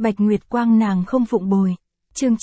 Bạch Nguyệt Quang nàng không phụng bồi. Chương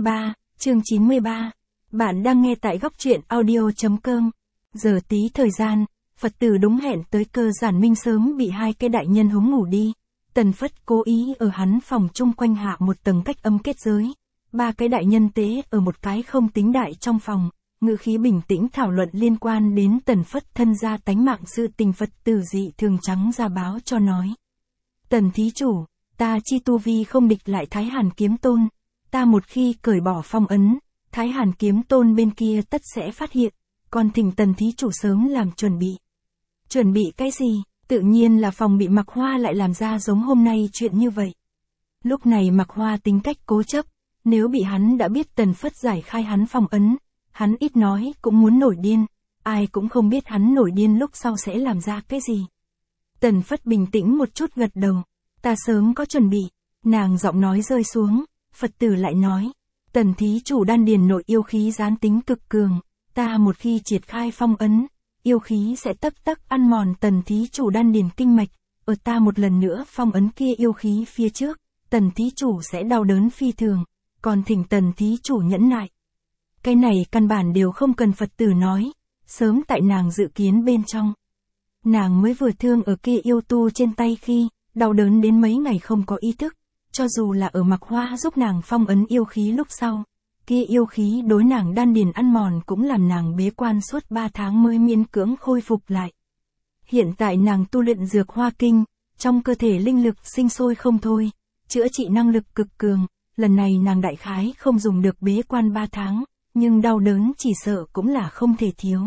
93. Bạn đang nghe tại góc truyện audio.com. Giờ tí thời gian, Phật tử đúng hẹn tới Cơ Giản Minh sớm bị hai cái đại nhân hống ngủ đi. Tần Phất cố ý ở hắn phòng chung quanh hạ một tầng cách âm kết giới. Ba cái đại nhân tế ở một cái không tính đại trong phòng, ngữ khí bình tĩnh thảo luận liên quan đến Tần Phất thân gia tánh mạng sự tình Phật tử dị thường trắng ra báo cho nói. Tần thí chủ, ta chi tu vi không địch lại Thái Hàn Kiếm Tôn, ta một khi cởi bỏ phong ấn, Thái Hàn Kiếm Tôn bên kia tất sẽ phát hiện, còn thỉnh Tần thí chủ sớm làm chuẩn bị. Chuẩn bị cái gì? Tự nhiên là phòng bị Mạc Hoa lại làm ra giống hôm nay chuyện như vậy. Lúc này Mạc Hoa tính cách cố chấp, nếu bị hắn đã biết Tần Phất giải khai hắn phong ấn, hắn ít nói cũng muốn nổi điên, ai cũng không biết hắn nổi điên lúc sau sẽ làm ra cái gì. Tần Phất bình tĩnh một chút gật đầu, ta sớm có chuẩn bị, nàng giọng nói rơi xuống, Phật tử lại nói, Tần thí chủ đan điền nội yêu khí gián tính cực cường, ta một khi triệt khai phong ấn, yêu khí sẽ tắc ăn mòn Tần thí chủ đan điền kinh mạch, ở ta một lần nữa phong ấn kia yêu khí phía trước, Tần thí chủ sẽ đau đớn phi thường, còn thỉnh Tần thí chủ nhẫn nại. Cái này căn bản đều không cần Phật tử nói, sớm tại nàng dự kiến bên trong. Nàng mới vừa thương ở kia yêu tu trên tay khi, đau đớn đến mấy ngày không có ý thức, cho dù là ở Mạc Hoa giúp nàng phong ấn yêu khí lúc sau, kia yêu khí đối nàng đan điền ăn mòn cũng làm nàng bế quan suốt 3 tháng mới miễn cưỡng khôi phục lại. Hiện tại nàng tu luyện dược hoa kinh, trong cơ thể linh lực sinh sôi không thôi, chữa trị năng lực cực cường, lần này nàng đại khái không dùng được bế quan 3 tháng, nhưng đau đớn chỉ sợ cũng là không thể thiếu.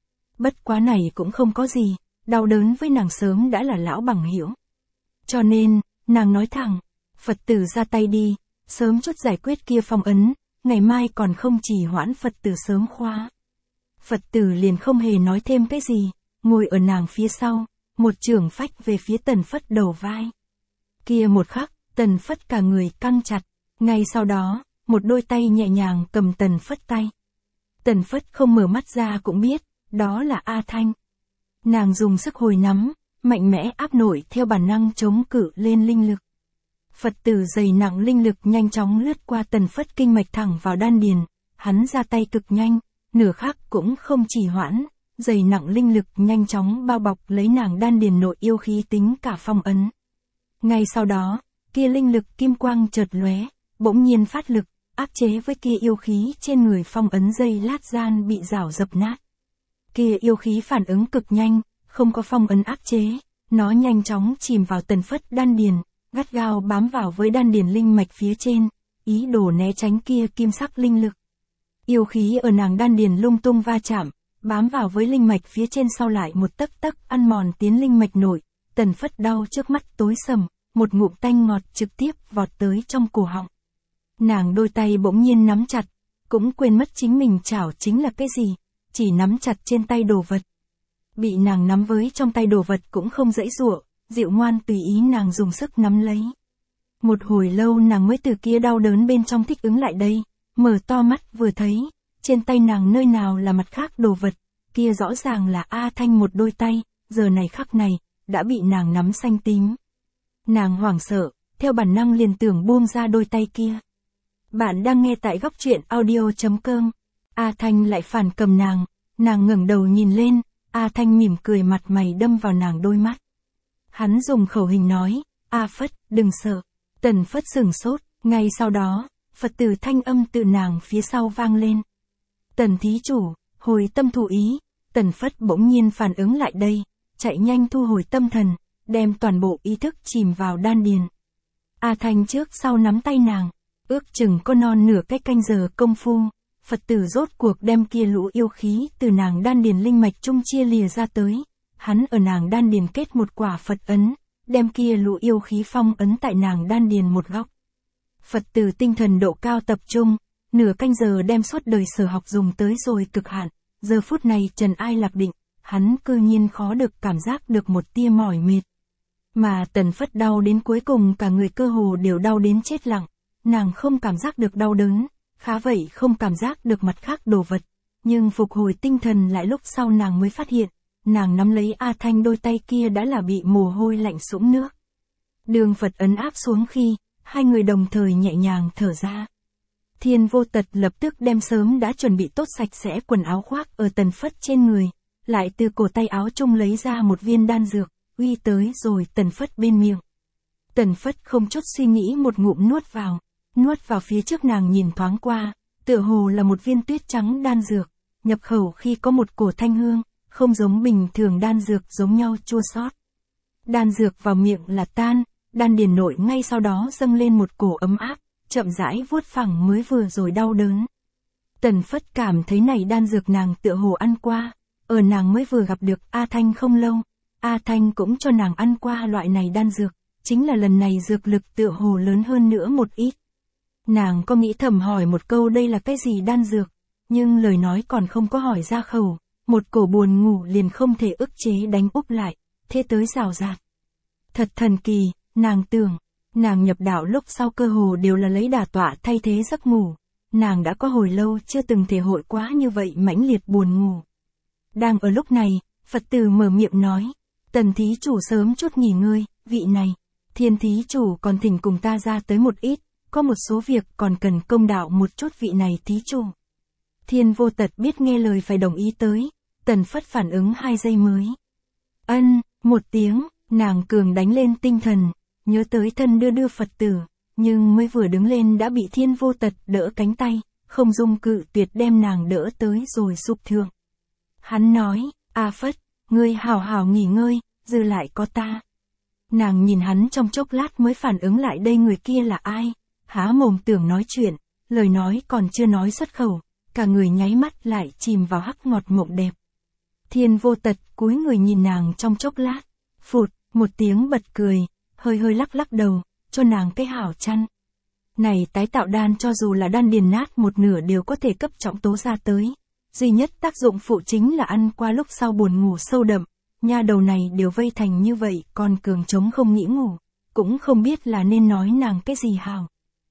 Bất quá này cũng không có gì, đau đớn với nàng sớm đã là lão bằng hữu. Cho nên, nàng nói thẳng, Phật tử ra tay đi, sớm chút giải quyết kia phong ấn, ngày mai còn không trì hoãn Phật tử sớm khóa. Phật tử liền không hề nói thêm cái gì, ngồi ở nàng phía sau, một chưởng phách về phía Tần Phất đầu vai. Kia một khắc, Tần Phất cả người căng chặt, ngay sau đó, một đôi tay nhẹ nhàng cầm Tần Phất tay. Tần Phất không mở mắt ra cũng biết, đó là A Thanh. Nàng dùng sức hồi nắm, mạnh mẽ áp nổi theo bản năng chống cự lên linh lực. Phật tử dày nặng linh lực nhanh chóng lướt qua Tần Phất kinh mạch thẳng vào đan điền, hắn ra tay cực nhanh, nửa khắc cũng không trì hoãn, dày nặng linh lực nhanh chóng bao bọc lấy nàng đan điền nội yêu khí tính cả phong ấn. Ngay sau đó, kia linh lực kim quang chợt lóe, bỗng nhiên phát lực, áp chế với kia yêu khí trên người phong ấn dây lát gian bị rảo dập nát. Kia yêu khí phản ứng cực nhanh, không có phong ấn áp chế, nó nhanh chóng chìm vào Tần Phất đan điền, gắt gao bám vào với đan điền linh mạch phía trên, ý đồ né tránh kia kim sắc linh lực. Yêu khí ở nàng đan điền lung tung va chạm, bám vào với linh mạch phía trên sau lại một tấc ăn mòn tiến linh mạch nội, Tần Phất đau trước mắt tối sầm, một ngụm tanh ngọt trực tiếp vọt tới trong cổ họng. Nàng đôi tay bỗng nhiên nắm chặt, cũng quên mất chính mình chảo chính là cái gì, chỉ nắm chặt trên tay đồ vật. Bị nàng nắm với trong tay đồ vật cũng không dãy giụa, dịu ngoan tùy ý nàng dùng sức nắm lấy. Một hồi lâu nàng mới từ kia đau đớn bên trong thích ứng lại đây, mở to mắt vừa thấy, trên tay nàng nơi nào là mặt khác đồ vật, kia rõ ràng là A Thanh một đôi tay, giờ này khắc này, đã bị nàng nắm xanh tím. Nàng hoảng sợ, theo bản năng liền tưởng buông ra đôi tay kia. Bạn đang nghe tại góc truyện audio.com. A Thanh lại phản cầm nàng ngẩng đầu nhìn lên, A Thanh mỉm cười mặt mày đâm vào nàng đôi mắt. Hắn dùng khẩu hình nói, A Phất, đừng sợ. Tần Phất sửng sốt, ngay sau đó, Phật tử thanh âm từ nàng phía sau vang lên. Tần thí chủ, hồi tâm thủ ý, Tần Phất bỗng nhiên phản ứng lại đây, chạy nhanh thu hồi tâm thần, đem toàn bộ ý thức chìm vào đan điền. A Thanh trước sau nắm tay nàng, ước chừng có non nửa cái canh giờ công phu, Phật tử rốt cuộc đem kia lũ yêu khí từ nàng đan điền linh mạch trung chia lìa ra tới. Hắn ở nàng đan điền kết một quả Phật ấn, đem kia lũ yêu khí phong ấn tại nàng đan điền một góc. Phật tử tinh thần độ cao tập trung, nửa canh giờ đem suốt đời sở học dùng tới rồi cực hạn, giờ phút này trần ai lạc định, hắn cư nhiên khó được cảm giác được một tia mỏi mệt. Mà Tần Phất đau đến cuối cùng cả người cơ hồ đều đau đến chết lặng, nàng không cảm giác được đau đớn, khá vậy không cảm giác được mặt khác đồ vật, nhưng phục hồi tinh thần lại lúc sau nàng mới phát hiện, nàng nắm lấy A Thanh đôi tay kia đã là bị mồ hôi lạnh sũng nước. Đường Phật ấn áp xuống khi, hai người đồng thời nhẹ nhàng thở ra. Thiên Vô Tật lập tức đem sớm đã chuẩn bị tốt sạch sẽ quần áo khoác ở Tần Phất trên người, lại từ cổ tay áo chung lấy ra một viên đan dược, uy tới rồi Tần Phất bên miệng. Tần Phất không chút suy nghĩ một ngụm nuốt vào phía trước nàng nhìn thoáng qua, tựa hồ là một viên tuyết trắng đan dược, nhập khẩu khi có một cổ thanh hương, không giống bình thường đan dược giống nhau chua xót. Đan dược vào miệng là tan, đan điền nội ngay sau đó dâng lên một cổ ấm áp, chậm rãi vuốt phẳng mới vừa rồi đau đớn. Tần Phất cảm thấy này đan dược nàng tựa hồ ăn qua, ở nàng mới vừa gặp được A Thanh không lâu, A Thanh cũng cho nàng ăn qua loại này đan dược, chính là lần này dược lực tựa hồ lớn hơn nữa một ít. Nàng có nghĩ thầm hỏi một câu đây là cái gì đan dược, nhưng lời nói còn không có hỏi ra khẩu, một cổ buồn ngủ liền không thể ức chế đánh úp lại, thế tới rào rạt. Thật thần kỳ, nàng tưởng, nàng nhập đạo lúc sau cơ hồ đều là lấy đả tọa thay thế giấc ngủ, nàng đã có hồi lâu chưa từng thể hội quá như vậy mãnh liệt buồn ngủ. Đang ở lúc này, Phật tử mở miệng nói, Tần thí chủ sớm chút nghỉ ngơi, vị này, Thiên thí chủ còn thỉnh cùng ta ra tới một ít, có một số việc còn cần công đạo một chút vị này thí chủ. Thiên Vô Tật biết nghe lời phải đồng ý tới, Tần Phất phản ứng 2 giây mới. Ân, một tiếng, nàng cường đánh lên tinh thần, nhớ tới thân đưa Phật tử, nhưng mới vừa đứng lên đã bị Thiên Vô Tật đỡ cánh tay, không dung cự tuyệt đem nàng đỡ tới rồi sụp thượng. Hắn nói, A Phất, ngươi hảo hảo nghỉ ngơi, dư lại có ta. Nàng nhìn hắn trong chốc lát mới phản ứng lại đây người kia là ai, há mồm tưởng nói chuyện, lời nói còn chưa nói xuất khẩu, cả người nháy mắt lại chìm vào hắc ngọt mộng đẹp. Thiên Vô Tật cúi người nhìn nàng trong chốc lát, phụt, một tiếng bật cười, hơi hơi lắc đầu, cho nàng cái hảo chăn. Này tái tạo đan cho dù là đan điền nát một nửa đều có thể cấp trọng tố ra tới, duy nhất tác dụng phụ chính là ăn qua lúc sau buồn ngủ sâu đậm, nha đầu này đều vây thành như vậy còn cường trống không nghĩ ngủ, cũng không biết là nên nói nàng cái gì hảo.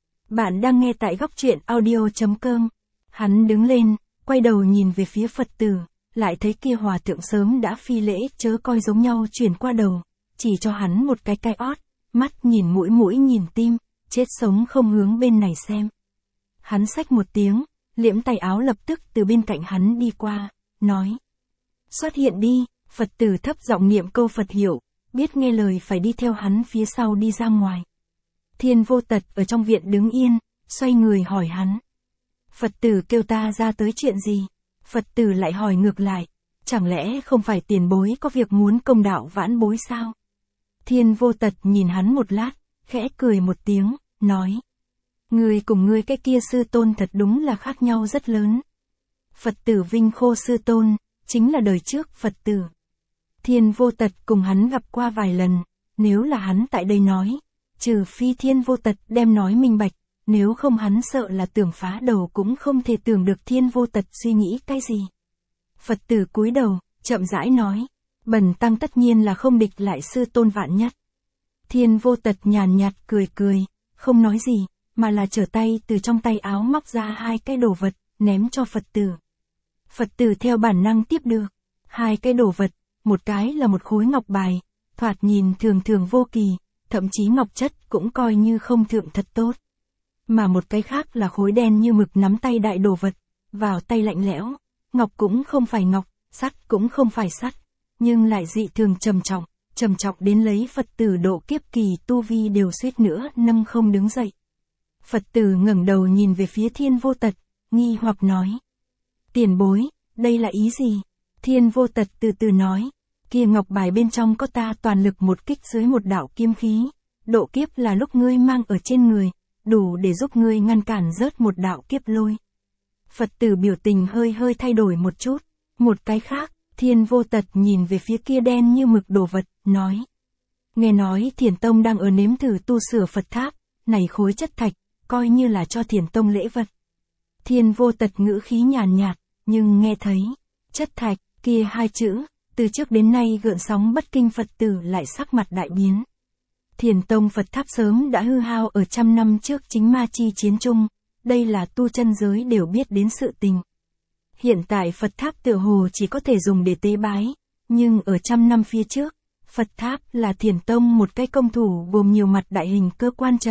Bạn đang nghe tại góc truyện audio.com. Hắn đứng lên, quay đầu nhìn về phía Phật tử, lại thấy kia hòa thượng sớm đã phi lễ chớ coi giống nhau chuyển qua đầu, chỉ cho hắn một cái ót, mắt nhìn mũi nhìn tim, chết sống không hướng bên này xem. Hắn xách một tiếng, liễm tay áo lập tức từ bên cạnh hắn đi qua, nói. Xuất hiện đi, Phật tử thấp giọng niệm câu Phật hiệu, biết nghe lời phải đi theo hắn phía sau đi ra ngoài. Thiên Vô Tật ở trong viện đứng yên, xoay người hỏi hắn. Phật tử kêu ta ra tới chuyện gì? Phật tử lại hỏi ngược lại, chẳng lẽ không phải tiền bối có việc muốn công đạo vãn bối sao? Thiên Vô Tật nhìn hắn một lát, khẽ cười một tiếng, nói. Người cùng ngươi cái kia sư tôn thật đúng là khác nhau rất lớn. Phật tử Vinh Khô sư tôn, chính là đời trước Phật tử. Thiên Vô Tật cùng hắn gặp qua vài lần, nếu là hắn tại đây nói, trừ phi Thiên Vô Tật đem nói minh bạch, nếu không hắn sợ là tưởng phá đầu cũng không thể tưởng được Thiên Vô Tật suy nghĩ cái gì. Phật tử cúi đầu, chậm rãi nói, bần tăng tất nhiên là không địch lại sư tôn vạn nhất. Thiên Vô Tật nhàn nhạt cười, không nói gì, mà là trở tay từ trong tay áo móc ra 2 cái đồ vật, ném cho Phật tử. Phật tử theo bản năng tiếp được, 2 cái đồ vật, một cái là một khối ngọc bài, thoạt nhìn thường vô kỳ, thậm chí ngọc chất cũng coi như không thượng thật tốt. Mà một cái khác là khối đen như mực nắm tay đại đồ vật, vào tay lạnh lẽo, ngọc cũng không phải ngọc, sắt cũng không phải sắt, nhưng lại dị thường trầm trọng đến lấy Phật tử độ kiếp kỳ tu vi đều suýt nữa nâng không đứng dậy. Phật tử ngẩng đầu nhìn về phía Thiên Vô Tật, nghi hoặc nói. Tiền bối, đây là ý gì? Thiên Vô Tật từ từ nói, kia ngọc bài bên trong có ta toàn lực một kích dưới một đạo kim khí, độ kiếp là lúc ngươi mang ở trên người, đủ để giúp ngươi ngăn cản rớt một đạo kiếp lôi. Phật tử biểu tình hơi thay đổi một chút, một cái khác, Thiên Vô Tật nhìn về phía kia đen như mực đồ vật, nói. Nghe nói Thiền Tông đang ở nếm thử tu sửa Phật tháp, này khối chất thạch, coi như là cho Thiền Tông lễ vật. Thiên Vô Tật ngữ khí nhàn nhạt, nhưng nghe thấy, chất thạch, kia 2 chữ, từ trước đến nay gợn sóng bất kinh Phật tử lại sắc mặt đại biến. Thiền Tông Phật tháp sớm đã hư hao ở 100 năm trước chính ma chi chiến chung, đây là tu chân giới đều biết đến sự tình. Hiện tại Phật tháp tựa hồ chỉ có thể dùng để tế bái, nhưng ở 100 năm phía trước, Phật tháp là Thiền Tông một cái công thủ gồm nhiều mặt đại hình cơ quan trận,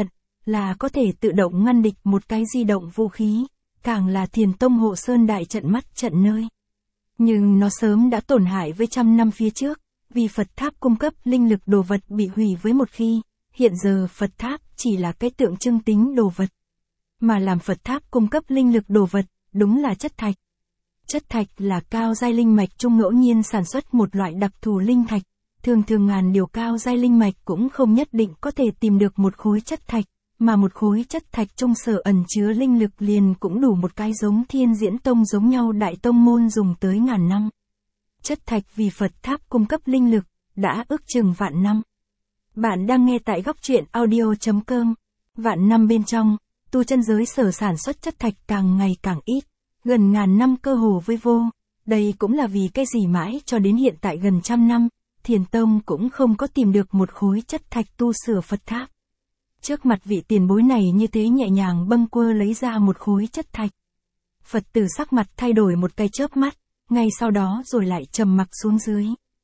là có thể tự động ngăn địch một cái di động vũ khí, càng là Thiền Tông hộ sơn đại trận mắt trận nơi. Nhưng nó sớm đã tổn hại với trăm năm phía trước, vì Phật tháp cung cấp linh lực đồ vật bị hủy với một khi, hiện giờ Phật tháp chỉ là cái tượng trưng tính đồ vật. Mà làm Phật tháp cung cấp linh lực đồ vật, đúng là chất thạch. Chất thạch là cao giai linh mạch trung ngẫu nhiên sản xuất một loại đặc thù linh thạch, thường thường ngàn điều cao giai linh mạch cũng không nhất định có thể tìm được một khối chất thạch, mà một khối chất thạch trong sở ẩn chứa linh lực liền cũng đủ một cái giống Thiên Diễn Tông giống nhau đại tông môn dùng tới ngàn năm. Chất thạch vì Phật tháp cung cấp linh lực, đã ước chừng vạn năm. Bạn đang nghe tại góc truyện audio.com. Vạn năm bên trong, tu chân giới sở sản xuất chất thạch càng ngày càng ít, gần ngàn năm cơ hồ với vô. Đây cũng là vì cái gì mãi cho đến hiện tại gần trăm năm, Thiền Tông cũng không có tìm được một khối chất thạch tu sửa Phật tháp. Trước mặt vị tiền bối này như thế nhẹ nhàng bâng quơ lấy ra một khối chất thạch. Phật tử sắc mặt thay đổi một cái chớp mắt, ngay sau đó rồi lại trầm mặc xuống dưới.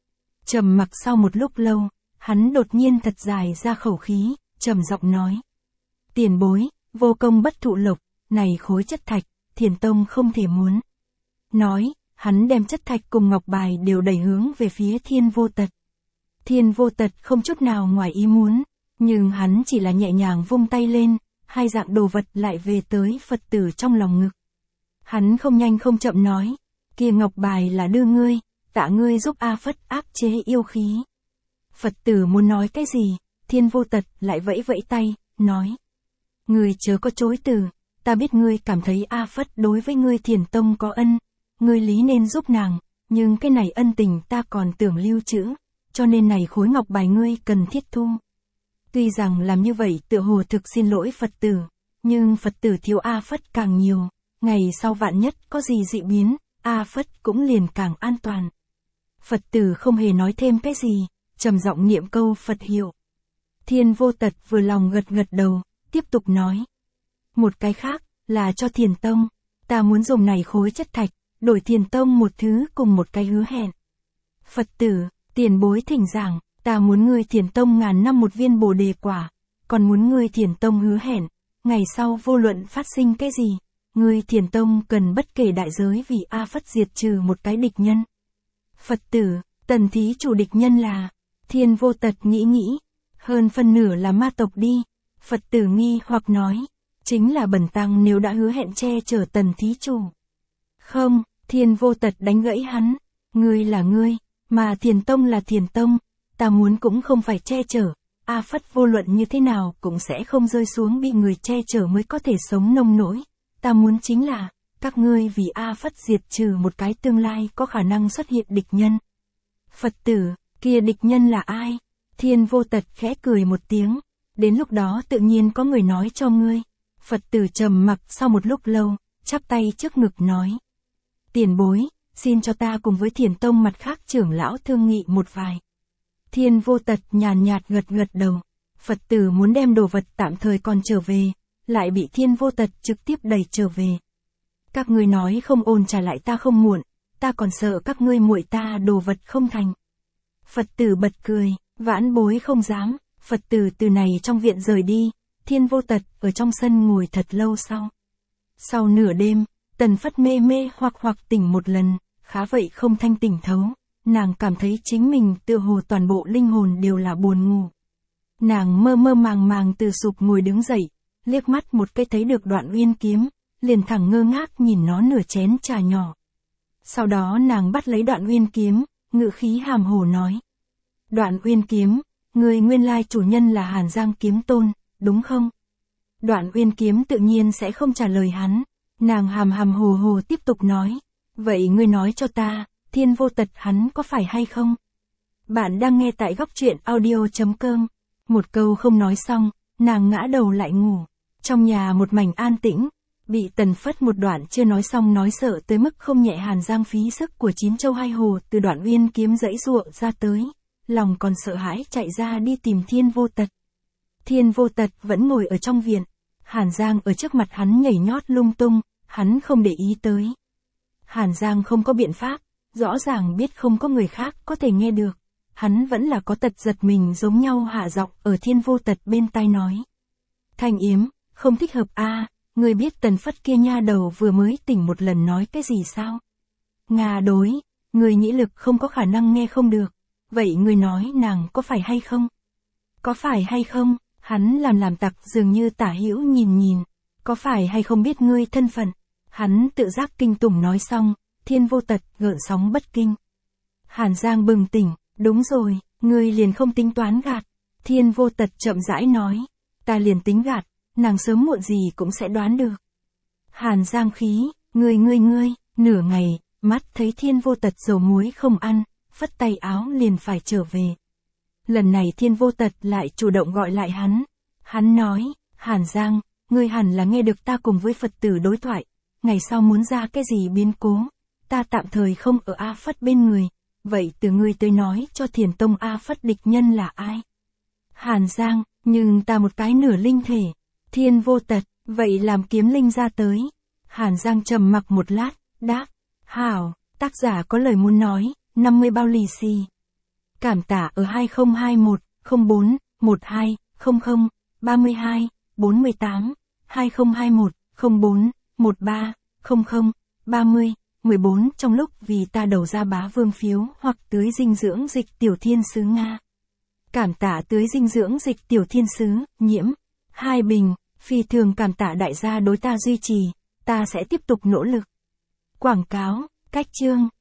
Trầm mặc sau một lúc lâu, hắn đột nhiên thật dài ra khẩu khí, trầm giọng nói. Tiền bối, vô công bất thụ lộc, này khối chất thạch, Thiền Tông không thể muốn. Nói, hắn đem chất thạch cùng ngọc bài đều đẩy hướng về phía Thiên Vô Tật. Thiên Vô Tật không chút nào ngoài ý muốn, nhưng hắn chỉ là nhẹ nhàng vung tay lên, hai dạng đồ vật lại về tới Phật tử trong lòng ngực. Hắn không nhanh không chậm nói, kia ngọc bài là đưa ngươi, tạ ngươi giúp A Phất áp chế yêu khí. Phật tử muốn nói cái gì, Thiên Vô Tật lại vẫy vẫy tay, nói. Ngươi chớ có chối từ, ta biết ngươi cảm thấy A Phất đối với ngươi Thiền Tông có ân, ngươi lý nên giúp nàng, nhưng cái này ân tình ta còn tưởng lưu trữ, cho nên này khối ngọc bài ngươi cần thiết thu. Tuy rằng làm như vậy tựa hồ thực xin lỗi Phật tử, nhưng Phật tử thiếu A Phất càng nhiều, ngày sau vạn nhất có gì dị biến, A Phất cũng liền càng an toàn. Phật tử không hề nói thêm cái gì, trầm giọng niệm câu Phật hiệu. Thiên Vô Tật vừa lòng gật gật đầu, tiếp tục nói. Một cái khác, là cho Thiền Tông, ta muốn dùng này khối chất thạch, đổi Thiền Tông một thứ cùng một cái hứa hẹn. Phật tử, tiền bối thỉnh giảng, ta muốn ngươi Thiền Tông ngàn năm một viên Bồ Đề quả, còn muốn ngươi Thiền Tông hứa hẹn, ngày sau vô luận phát sinh cái gì, ngươi Thiền Tông cần bất kể đại giới vì A Phất diệt trừ một cái địch nhân. Phật tử, tần thí chủ địch nhân là, Thiên Vô Tật nghĩ, hơn phân nửa là ma tộc đi. Phật tử nghi hoặc nói, chính là bần tăng nếu đã hứa hẹn che chở tần thí chủ. Không, Thiên Vô Tật đánh gãy hắn, ngươi là ngươi, mà Thiền Tông là Thiền Tông, ta muốn cũng không phải che chở, A Phất vô luận như thế nào cũng sẽ không rơi xuống bị người che chở mới có thể sống nông nỗi, ta muốn chính là, các ngươi vì A Phất diệt trừ một cái tương lai có khả năng xuất hiện địch nhân. Phật tử, kia địch nhân là ai? Thiên Vô Tật khẽ cười một tiếng, đến lúc đó tự nhiên có người nói cho ngươi. Phật tử trầm mặc sau một lúc lâu, chắp tay trước ngực nói. Tiền bối, xin cho ta cùng với Thiền Tông mặt khác trưởng lão thương nghị một vài. Thiên Vô Tật nhàn nhạt gật gật đầu, Phật tử muốn đem đồ vật tạm thời còn trở về, lại bị Thiên Vô Tật trực tiếp đẩy trở về. Các ngươi nói không ôn trả lại ta không muộn, ta còn sợ các ngươi muội ta đồ vật không thành. Phật tử bật cười, vãn bối không dám. Phật tử từ này trong viện rời đi, Thiên Vô Tật ở trong sân ngồi thật lâu sau. Sau nửa đêm, Tần Phất mê hoặc tỉnh một lần, khá vậy không thanh tỉnh thấu, nàng cảm thấy chính mình tựa hồ toàn bộ linh hồn đều là buồn ngủ. Nàng mơ màng từ sụp ngồi đứng dậy, liếc mắt một cái thấy được Đoạn Uyên kiếm, liền thẳng ngơ ngác nhìn nó nửa chén trà nhỏ. Sau đó nàng bắt lấy Đoạn Uyên kiếm, ngự khí hàm hồ nói. Đoạn Uyên kiếm, người nguyên lai chủ nhân là Hàn Giang Kiếm Tôn, đúng không? Đoạn Uyên kiếm tự nhiên sẽ không trả lời hắn, nàng hàm hồ tiếp tục nói. Vậy ngươi nói cho ta, Thiên Vô Tật hắn có phải hay không? Bạn đang nghe tại góc truyện audio.com. Một câu không nói xong, nàng ngã đầu lại ngủ. Trong nhà một mảnh an tĩnh, bị Tần Phất một đoạn chưa nói xong nói sợ tới mức không nhẹ. Hàn Giang phí sức của 9 châu 2 hồ từ Đoạn Uyên kiếm dãy ruộng ra tới, lòng còn sợ hãi chạy ra đi tìm Thiên Vô Tật. Thiên Vô Tật vẫn ngồi ở trong viện, Hàn Giang ở trước mặt hắn nhảy nhót lung tung, hắn không để ý tới. Hàn Giang không có biện pháp, rõ ràng biết không có người khác có thể nghe được, hắn vẫn là có tật giật mình giống nhau hạ giọng ở Thiên Vô Tật bên tai nói. Thanh Yếm, không thích hợp a. Ngươi biết Tần Phất kia nha đầu vừa mới tỉnh một lần nói cái gì sao? Nga đối, ngươi nhĩ lực không có khả năng nghe không được. Vậy ngươi nói nàng có phải hay không? Có phải hay không? Hắn làm tặc dường như tả hữu nhìn. Có phải hay không biết ngươi thân phận? Hắn tự giác kinh tủng nói xong, Thiên Vô Tật gợn sóng bất kinh. Hàn Giang bừng tỉnh, đúng rồi, ngươi liền không tính toán gạt. Thiên Vô Tật chậm rãi nói, ta liền tính gạt, nàng sớm muộn gì cũng sẽ đoán được. Hàn Giang khí, ngươi, nửa ngày, mắt thấy Thiên Vô Tật dầu muối không ăn, phất tay áo liền phải trở về. Lần này Thiên Vô Tật lại chủ động gọi lại hắn. Hắn nói, Hàn Giang, ngươi hẳn là nghe được ta cùng với Phật tử đối thoại. Ngày sau muốn ra cái gì biến cố, ta tạm thời không ở A Phất bên người. Vậy từ ngươi tới nói cho Thiền Tông A Phất địch nhân là ai? Hàn Giang, nhưng ta một cái nửa linh thể. Thiên Vô Tật, vậy làm kiếm linh ra tới. Hàn Giang trầm mặc một lát, đáp, hảo, tác giả có lời muốn nói, 50 bao lì xì. Cảm tạ ở 2021 04 12 00 32 48 2021 04 13 00 30 14 trong lúc vì ta đầu ra bá vương phiếu hoặc tưới dinh dưỡng dịch tiểu thiên sứ Nga. Cảm tạ tưới dinh dưỡng dịch tiểu thiên sứ, nhiễm. 2 bình, phi thường cảm tạ đại gia đối ta duy trì, ta sẽ tiếp tục nỗ lực. Quảng cáo, cách chương.